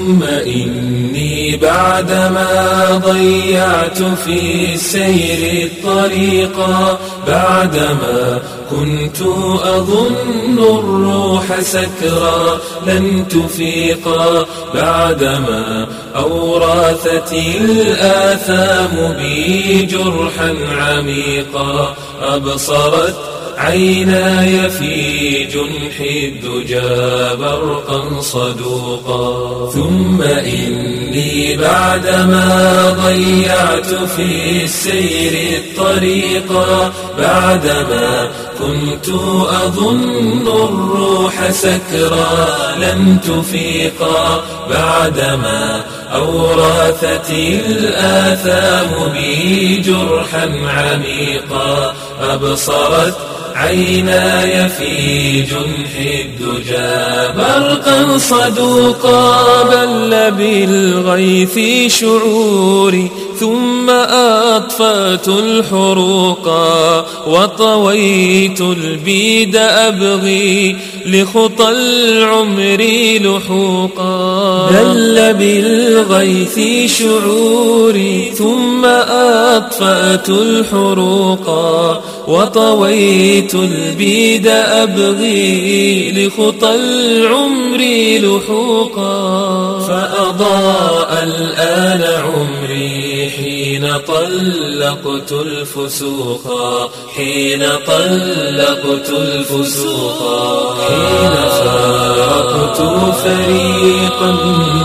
ثم إني بعدما ضيعت في السير الطريقا، بعدما كنت أظن الروح سكرا لن تفيقا، بعدما أورثتي الآثام بي جرحا عميقا، أبصرت عيناي في جنح الدجى برقا صدوقا. ثم إني بعدما ضيعت في السير الطريقا، بعدما كنت أظن الروح سكرا لن تفيقا، بعدما أورثتي الآثام بي جرحا عميقا، أبصرت عيناي في جنح الدجى برقا صدوقا. بل بالغيث شعوري ثم أطفأت الحروقا، وطويت البيد أبغي لخطى العمر لحوقا. بل بالغيث شعوري ثم أطفأت الحروقا، وطويت البيد أبغي لخطى العمر لحوقا. فأضاء الآن عمري حين طلقت الفسوقا، حين طلقت الفسوقا، حين فارقت فريقا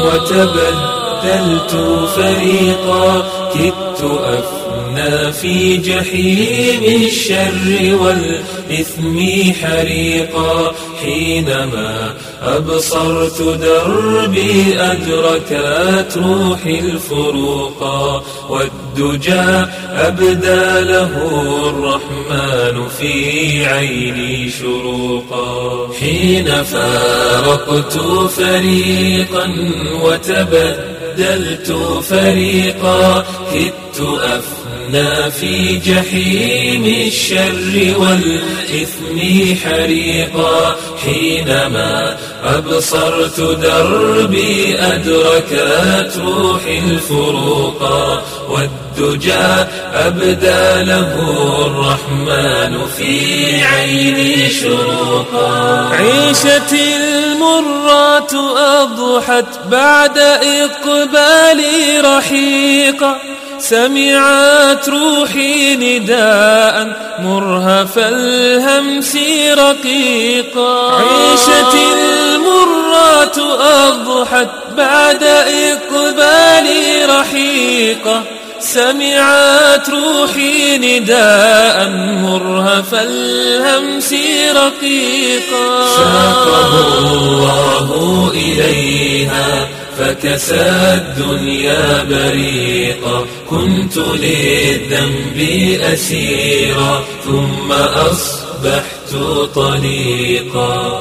وتبدلت فريقا، كدت أفنى في جحيم الشر والإثم حريقا، حينما أبصرت دربي أدركت روحي الفروقا، والدجى أبدى له الرحمن في عيني شروقا. حين فارقت فريقا وتبدلت فريقا، كدت أفنى في جحيم الشر والإثم حريقا، حينما أبصرت دربي أدركت روحي الفروقا، والدجى أبدى له الرحمن في عيني شروقا. عيشتي المرات أضحت بعد إقبالي رحيقا، سمعت روحي نداء مرهف الهمس رقيقا. عيشتي المرات أضحت بعد إقبالي رحيقا، سمعت روحي نداء مرهف الهمس رقيقا. شاقه الله إليها فكسى الدنيا بريقا، كنت للذنب أسيرا ثم أصبحت طليقا.